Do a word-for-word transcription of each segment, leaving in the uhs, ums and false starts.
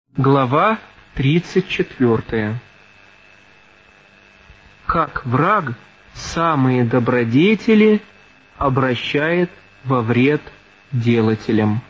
Глава тридцать четвёртая. Как враг самые добродетели обращает во вред делателям.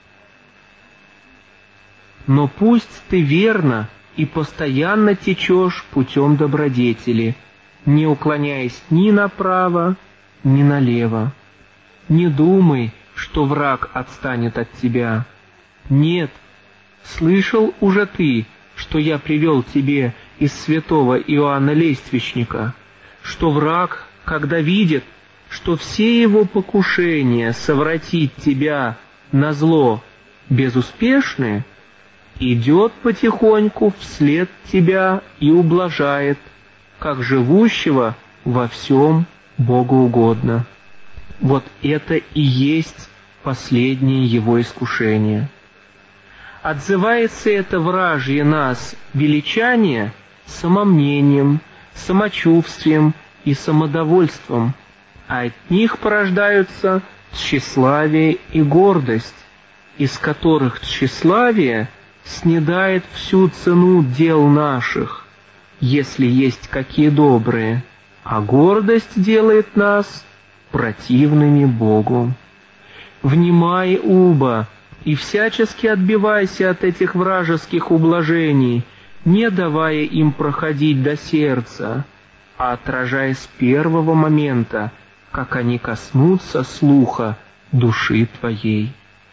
Но пусть ты верно и постоянно течешь путем добродетели, не уклоняясь ни направо, ни налево. Не думай, что враг отстанет от тебя. Нет, слышал уже ты, что я привел тебе из святого Иоанна Лествичника, что враг, когда видит, что все его покушения совратить тебя на зло безуспешны, идет потихоньку вслед тебя и ублажает, как живущего во всем богоугодно. Вот это и есть последнее его искушение. Отзывается это вражье нас величание самомнением, самочувствием и самодовольством, а от них порождаются тщеславие и гордость, из которых тщеславие снедает всю цену дел наших, если есть какие добрые, а гордость делает нас противными Богу. Внимай, уба, и всячески отбивайся от этих вражеских ублажений, не давая им проходить до сердца, а отражая с первого момента, как они коснутся слуха души твоей.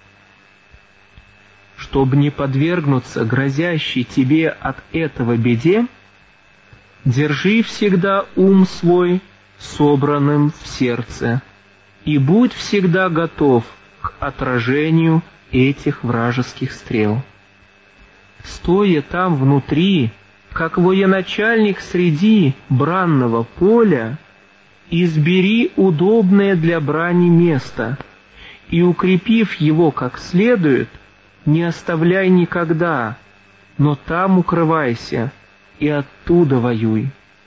Чтобы не подвергнуться грозящей тебе от этого беде, держи всегда ум свой собранным в сердце и будь всегда готов к отражению этих вражеских стрел. Стоя там внутри, как военачальник среди бранного поля, избери удобное для брани место и, укрепив его как следует, не оставляй никогда, но там укрывайся и оттуда воюй.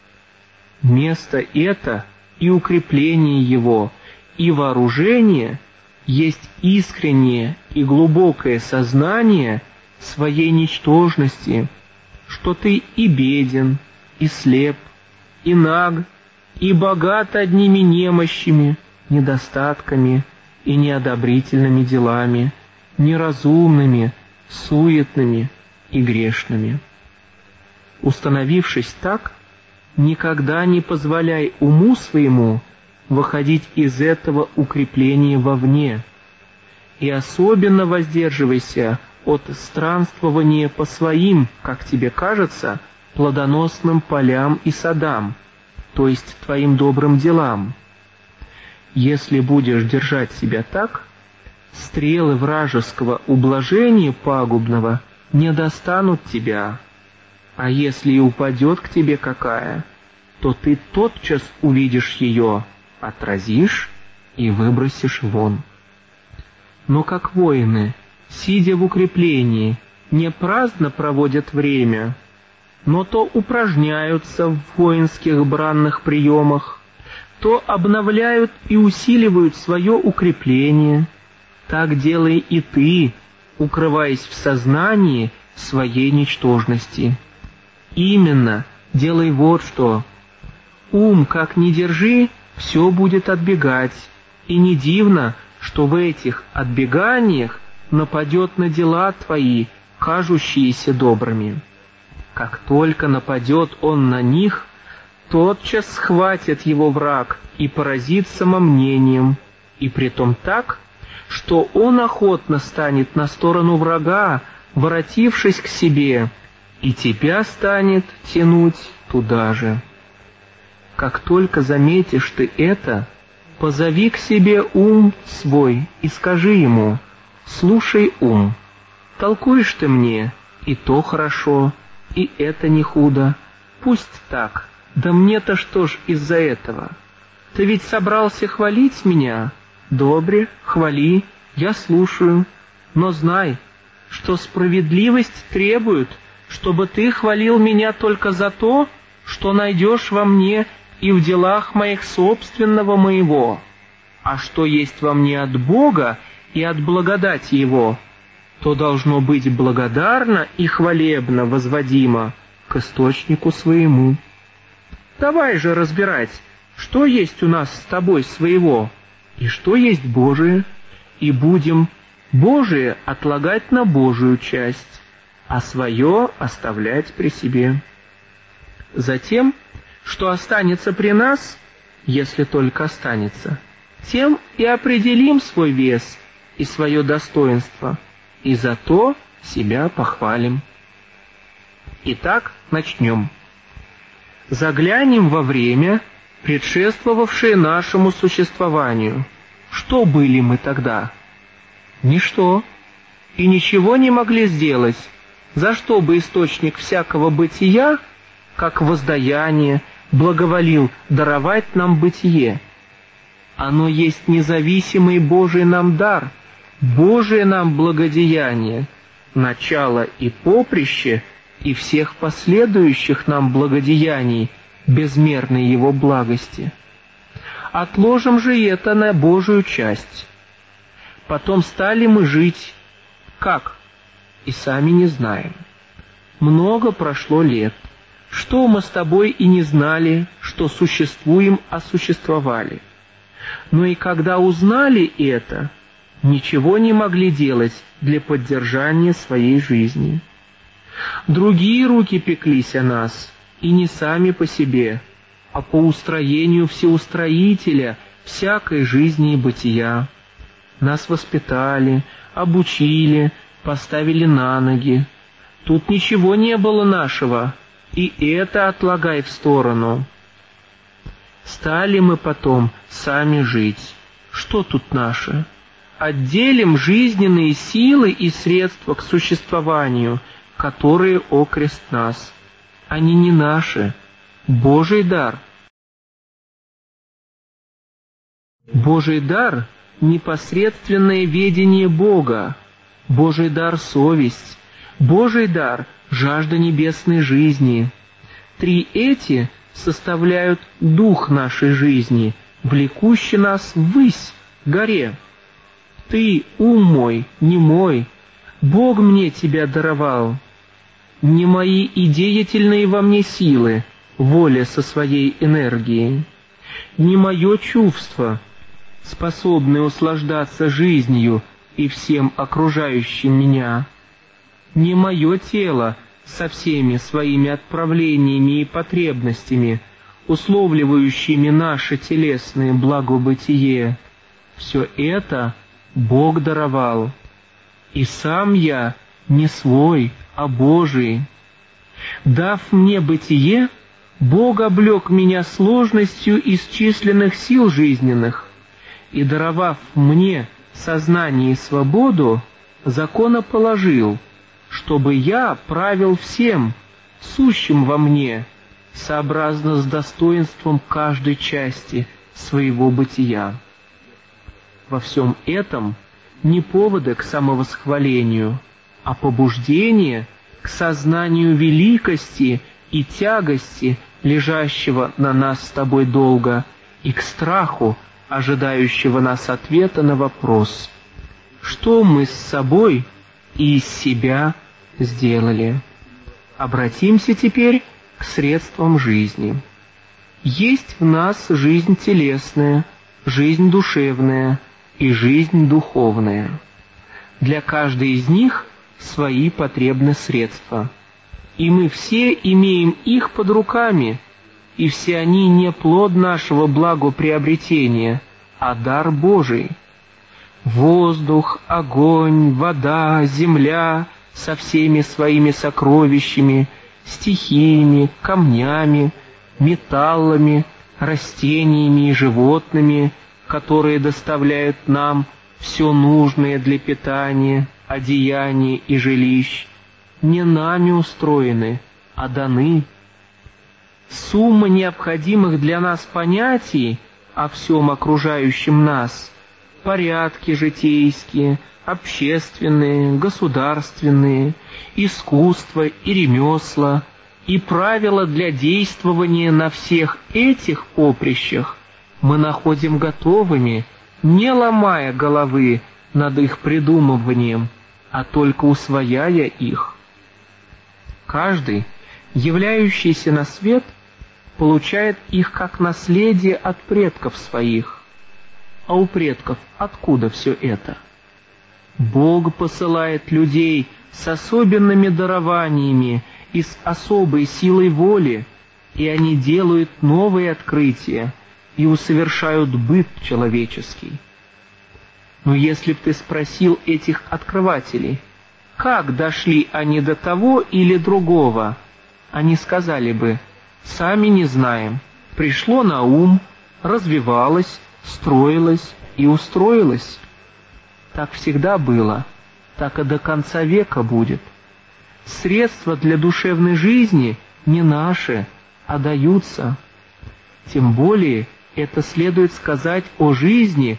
Место это и укрепление его, и вооружение есть искреннее и глубокое сознание своей ничтожности, что ты и беден, и слеп, и наг, и богат одними немощами, недостатками и неодобрительными делами, неразумными, суетными и грешными. Установившись так, никогда не позволяй уму своему выходить из этого укрепления вовне, и особенно воздерживайся от странствования по своим, как тебе кажется, плодоносным полям и садам, то есть твоим добрым делам. Если будешь держать себя так, стрелы вражеского ублажения пагубного не достанут тебя, а если и упадет к тебе какая, то ты тотчас увидишь ее, отразишь и выбросишь вон. Но как воины, сидя в укреплении, не праздно проводят время, но то упражняются в воинских бранных приемах, то обновляют и усиливают свое укрепление, так делай и ты, укрываясь в сознании своей ничтожности. Именно делай вот что. Ум как ни держи, все будет отбегать, и не дивно, что в этих отбеганиях нападет на дела твои, кажущиеся добрыми. Как только нападет он на них, тотчас схватит его враг и поразит самомнением, и притом так, что он охотно станет на сторону врага, воротившись к себе, и тебя станет тянуть туда же. Как только заметишь ты это, позови к себе ум свой и скажи ему: «Слушай, ум, толкуешь ты мне, и то хорошо, и это не худо. Пусть так, да мне-то что ж из-за этого? Ты ведь собрался хвалить меня? Добре, хвали, я слушаю, но знай, что справедливость требует, чтобы ты хвалил меня только за то, что найдешь во мне и в делах моих собственного моего, а что есть во мне от Бога и от благодати Его, то должно быть благодарно и хвалебно возводимо к источнику своему. Давай же разбирать, что есть у нас с тобой своего, и что есть Божие, и будем Божие отлагать на Божию часть, а свое оставлять при себе. Затем, что останется при нас, если только останется, тем и определим свой вес и свое достоинство, и за то себя похвалим. Итак, начнем. Заглянем во время, предшествовавшее нашему существованию. Что были мы тогда? Ничто. И ничего не могли сделать, за что бы источник всякого бытия, как воздаяние, благоволил даровать нам бытие. Оно есть независимый Божий нам дар, Божие нам благодеяние, начало и поприще и всех последующих нам благодеяний, безмерной Его благости. Отложим же это на Божию часть. Потом стали мы жить. Как? И сами не знаем. Много прошло лет. Что мы с тобой и не знали, что существуем, а существовали. Но и когда узнали это, ничего не могли делать для поддержания своей жизни. Другие руки пеклись о нас, и не сами по себе, а по устроению Всеустроителя всякой жизни и бытия. Нас воспитали, обучили, поставили на ноги. Тут ничего не было нашего, и это отлагай в сторону. Стали мы потом сами жить. Что тут наше? Отделим жизненные силы и средства к существованию, которые окрест нас. Они не наши, Божий дар. Божий дар — непосредственное ведение Бога, Божий дар — совесть, Божий дар — жажда небесной жизни. Три эти составляют дух нашей жизни, влекущий нас ввысь, к горе. Ты, ум мой, не мой, Бог мне тебя даровал. Не мои и деятельные во мне силы, воля со своей энергией, не мое чувство, способное услаждаться жизнью и всем окружающим меня, не мое тело со всеми своими отправлениями и потребностями, условливающими наше телесное благобытие. Все это Бог даровал, и сам я не свой, а Божий. Дав мне бытие, Бог облек меня сложностью исчисленных сил жизненных, и, даровав мне сознание и свободу, законоположил, чтобы я правил всем, сущим во мне, сообразно с достоинством каждой части своего бытия. Во всем этом не поводы к самовосхвалению, а побуждение к сознанию великости и тягости, лежащего на нас с тобой долга, и к страху, ожидающего нас ответа на вопрос, что мы с собой и из себя сделали. Обратимся теперь к средствам жизни. Есть в нас жизнь телесная, жизнь душевная и жизнь духовная. Для каждой из них свои потребны средства, и мы все имеем их под руками, и все они не плод нашего благоприобретения, а дар Божий. Воздух, огонь, вода, земля со всеми своими сокровищами, стихиями, камнями, металлами, растениями и животными, которые доставляют нам все нужное для питания, одеяния и жилищ, не нами устроены, а даны. Сумма необходимых для нас понятий о всем окружающем нас, порядки житейские, общественные, государственные, искусство и ремесла, и правила для действования на всех этих поприщах мы находим готовыми, не ломая головы над их придумыванием, а только усвояя их. Каждый, являющийся на свет, получает их как наследие от предков своих. А у предков откуда все это? Бог посылает людей с особенными дарованиями и с особой силой воли, и они делают новые открытия и усовершают быт человеческий. Но если б ты спросил этих открывателей, как дошли они до того или другого, они сказали бы: сами не знаем, пришло на ум, развивалось, строилось и устроилось. Так всегда было, так и до конца века будет. Средства для душевной жизни не наши, а даются. Тем более это следует сказать о жизни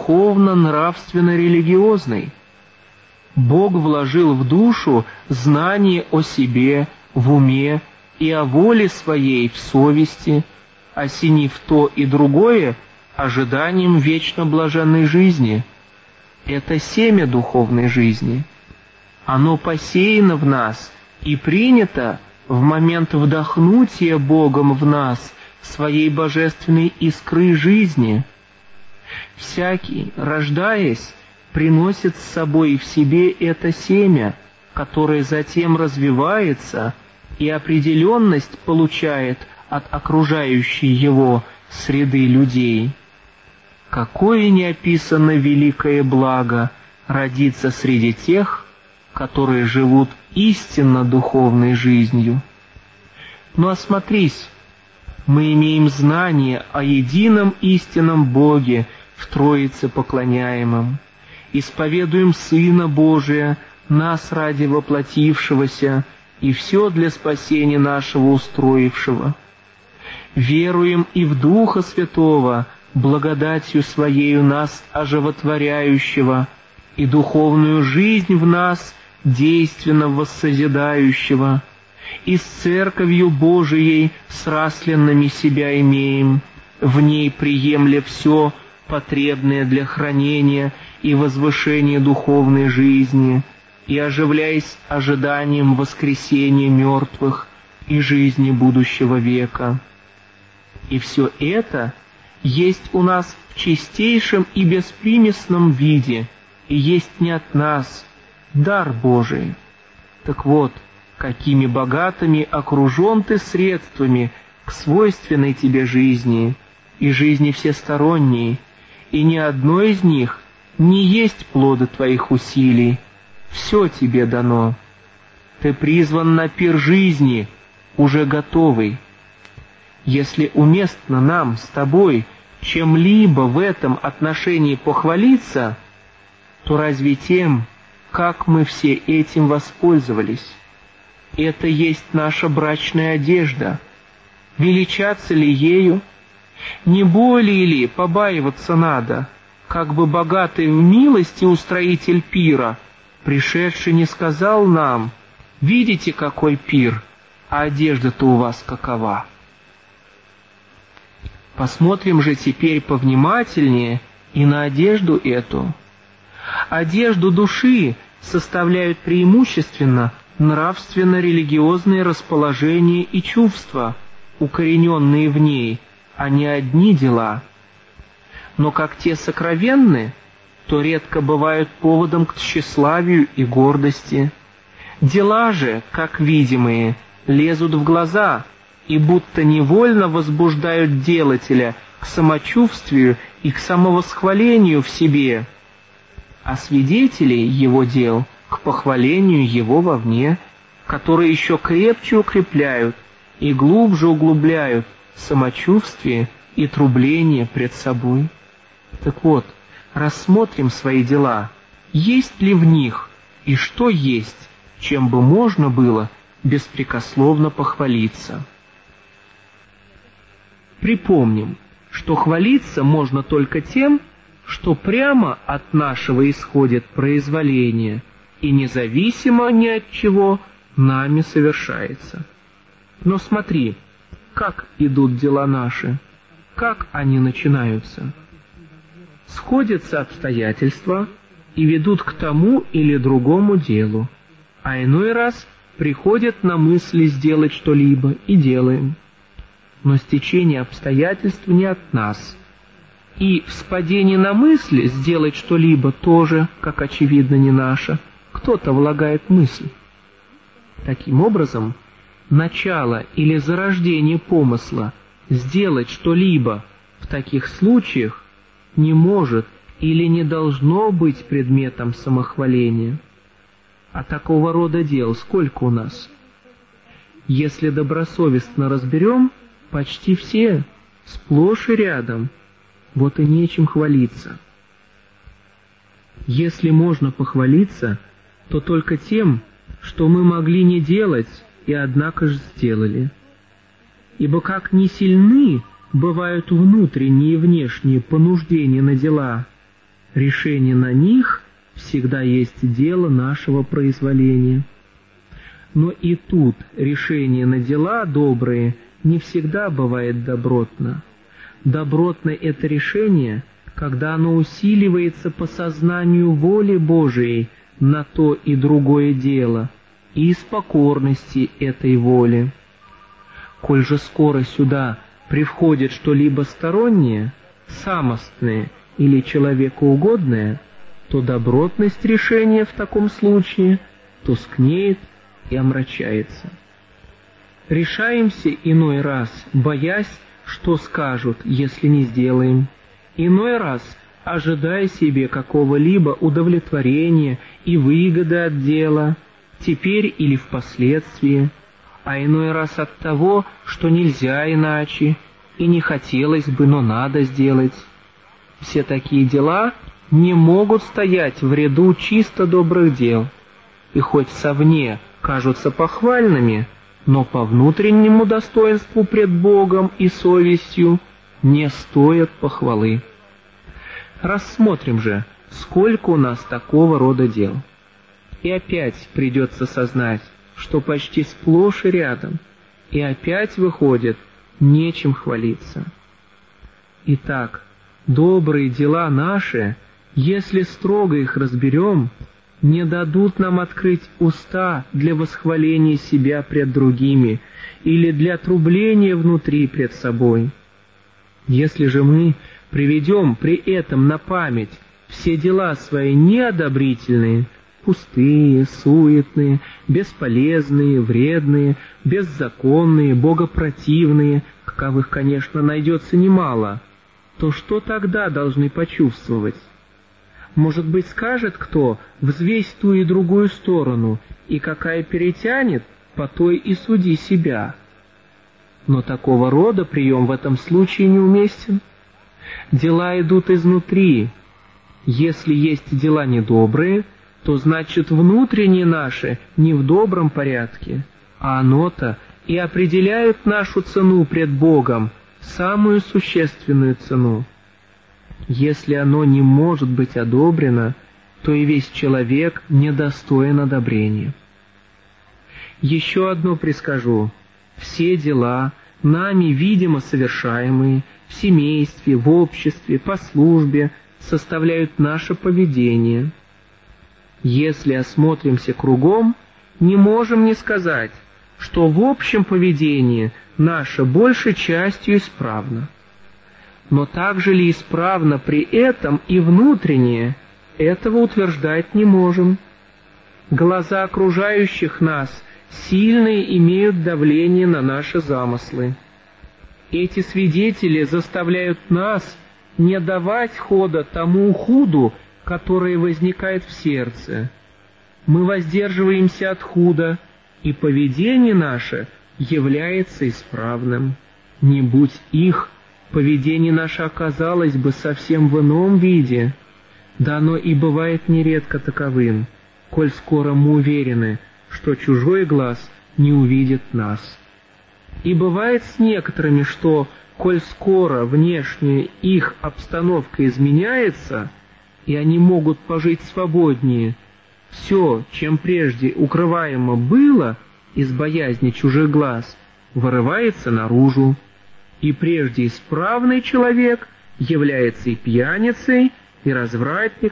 духовно-нравственно-религиозной. Бог вложил в душу знание о себе, в уме и о воле своей в совести, осенив то и другое ожиданием вечно блаженной жизни. Это семя духовной жизни. Оно посеяно в нас и принято в момент вдохнутия Богом в нас своей божественной искры жизни. Всякий, рождаясь, приносит с собой в себе это семя, которое затем развивается и определенность получает от окружающей его среды людей. Какое неописанно великое благо родиться среди тех, которые живут истинно духовной жизнью. Но осмотрись, мы имеем знание о едином истинном Боге в Троице поклоняемом, исповедуем Сына Божия, нас ради воплотившегося и все для спасения нашего устроившего. Веруем и в Духа Святого, благодатью Своею нас оживотворяющего, и духовную жизнь в нас действенно воссозидающего, и с Церковью Божией срасленными себя имеем, в ней приемля все потребное для хранения и возвышения духовной жизни, и оживляясь ожиданием воскресения мертвых и жизни будущего века. И все это есть у нас в чистейшем и беспримесном виде, и есть не от нас, дар Божий. Так вот, какими богатыми окружен ты средствами к свойственной тебе жизни, и жизни всесторонней, и ни одно из них не есть плода твоих усилий, все тебе дано. Ты призван на пир жизни, уже готовый. Если уместно нам с тобой чем-либо в этом отношении похвалиться, то разве тем, как мы все этим воспользовались? Это есть наша брачная одежда. Величаться ли ею? Не более ли побаиваться надо, как бы богатый в милости устроитель пира, пришедший, не сказал нам: видите, какой пир, а одежда-то у вас какова? Посмотрим же теперь повнимательнее и на одежду эту. Одежду души составляют преимущественно нравственно-религиозные расположения и чувства, укорененные в ней, а не одни дела. Но как те сокровенны, то редко бывают поводом к тщеславию и гордости. Дела же, как видимые, лезут в глаза и будто невольно возбуждают делателя к самочувствию и к самовосхвалению в себе, а свидетелей его дел к похвалению его вовне, которые еще крепче укрепляют и глубже углубляют самочувствие и трубление пред собой. Так вот, рассмотрим свои дела, есть ли в них и что есть, чем бы можно было беспрекословно похвалиться. Припомним, что хвалиться можно только тем, что прямо от нашего исходит произволение и независимо ни от чего нами совершается. Но смотри, как идут дела наши, как они начинаются. Сходятся обстоятельства, и ведут к тому или другому делу, а иной раз приходят на мысли сделать что-либо и делаем. Но стечение обстоятельств не от нас, и вспадение на мысли сделать что-либо тоже, как очевидно, не наше, кто-то влагает мысль. Таким образом, начало или зарождение помысла сделать что-либо в таких случаях не может или не должно быть предметом самохваления. А такого рода дел сколько у нас? Если добросовестно разберем, почти все, сплошь и рядом, вот и нечем хвалиться. Если можно похвалиться, то только тем, что мы могли не делать и однако же сделали. Ибо как ни сильны бывают внутренние и внешние понуждения на дела, решение на них всегда есть дело нашего произволения. Но и тут решение на дела добрые не всегда бывает добротно. Добротно это решение, когда оно усиливается по сознанию воли Божией на то и другое дело, и из покорности этой воли. Коль же скоро сюда привходит что-либо стороннее, самостное или человекоугодное, то добротность решения в таком случае тускнеет и омрачается. Решаемся иной раз, боясь, что скажут, если не сделаем, иной раз ожидая себе какого-либо удовлетворения и выгоды от дела, теперь или впоследствии, а иной раз от того, что нельзя иначе, и не хотелось бы, но надо сделать. Все такие дела не могут стоять в ряду чисто добрых дел, и хоть совне кажутся похвальными, но по внутреннему достоинству пред Богом и совестью не стоят похвалы. Рассмотрим же, сколько у нас такого рода дел. И опять придется сознать, что почти сплошь и рядом, и опять выходит, нечем хвалиться. Итак, добрые дела наши, если строго их разберем, не дадут нам открыть уста для восхваления себя пред другими или для трубления внутри пред собой. Если же мы приведем при этом на память все дела свои неодобрительные, пустые, суетные, бесполезные, вредные, беззаконные, богопротивные, каковых, конечно, найдется немало, то что тогда должны почувствовать? Может быть, скажет кто, взвесь ту и другую сторону, и какая перетянет, по той и суди себя. Но такого рода прием в этом случае неуместен. Дела идут изнутри. Если есть дела недобрые, то значит внутренние наши не в добром порядке, а оно-то и определяет нашу цену пред Богом, самую существенную цену. Если оно не может быть одобрено, то и весь человек недостоин одобрения. Еще одно прискажу. Все дела, нами видимо совершаемые, в семействе, в обществе, по службе, составляют наше поведение. Если осмотримся кругом, не можем не сказать, что в общем поведении наше большей частью исправно. Но также ли исправно при этом и внутреннее, этого утверждать не можем. Глаза окружающих нас сильные имеют давление на наши замыслы. Эти свидетели заставляют нас не давать хода тому худу, которое возникает в сердце. Мы воздерживаемся от худа, и поведение наше является исправным. Не будь их, поведение наше оказалось бы совсем в ином виде, да оно и бывает нередко таковым, коль скоро мы уверены, что чужой глаз не увидит нас. И бывает с некоторыми, что, коль скоро внешняя их обстановка изменяется, и они могут пожить свободнее, все, чем прежде укрываемо было из боязни чужих глаз, вырывается наружу, и прежде исправный человек является и пьяницей, и развратником,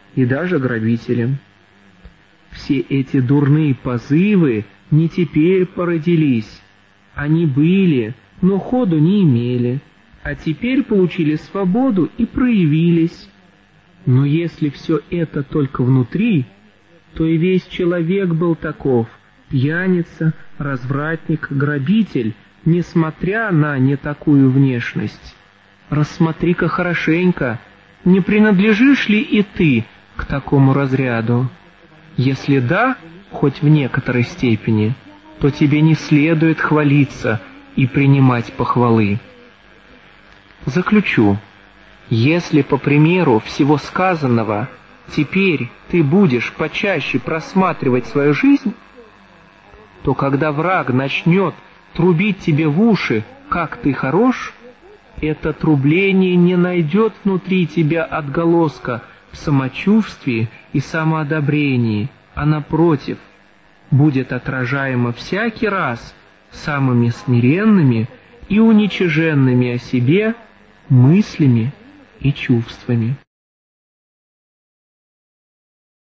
и даже грабителем. Все эти дурные позывы не теперь породились. Они были, но ходу не имели, а теперь получили свободу и проявились. Но если все это только внутри, то и весь человек был таков, пьяница, развратник, грабитель, несмотря на не такую внешность. Рассмотри-ка хорошенько, не принадлежишь ли и ты к такому разряду? Если да, хоть в некоторой степени, то тебе не следует хвалиться и принимать похвалы. Заключу, если, по примеру всего сказанного, теперь ты будешь почаще просматривать свою жизнь, то когда враг начнет трубить тебе в уши, как ты хорош, это трубление не найдет внутри тебя отголоска в самочувствии и самоодобрении, а напротив, будет отражаемо всякий раз самыми смиренными и уничиженными о себе мыслями и чувствами.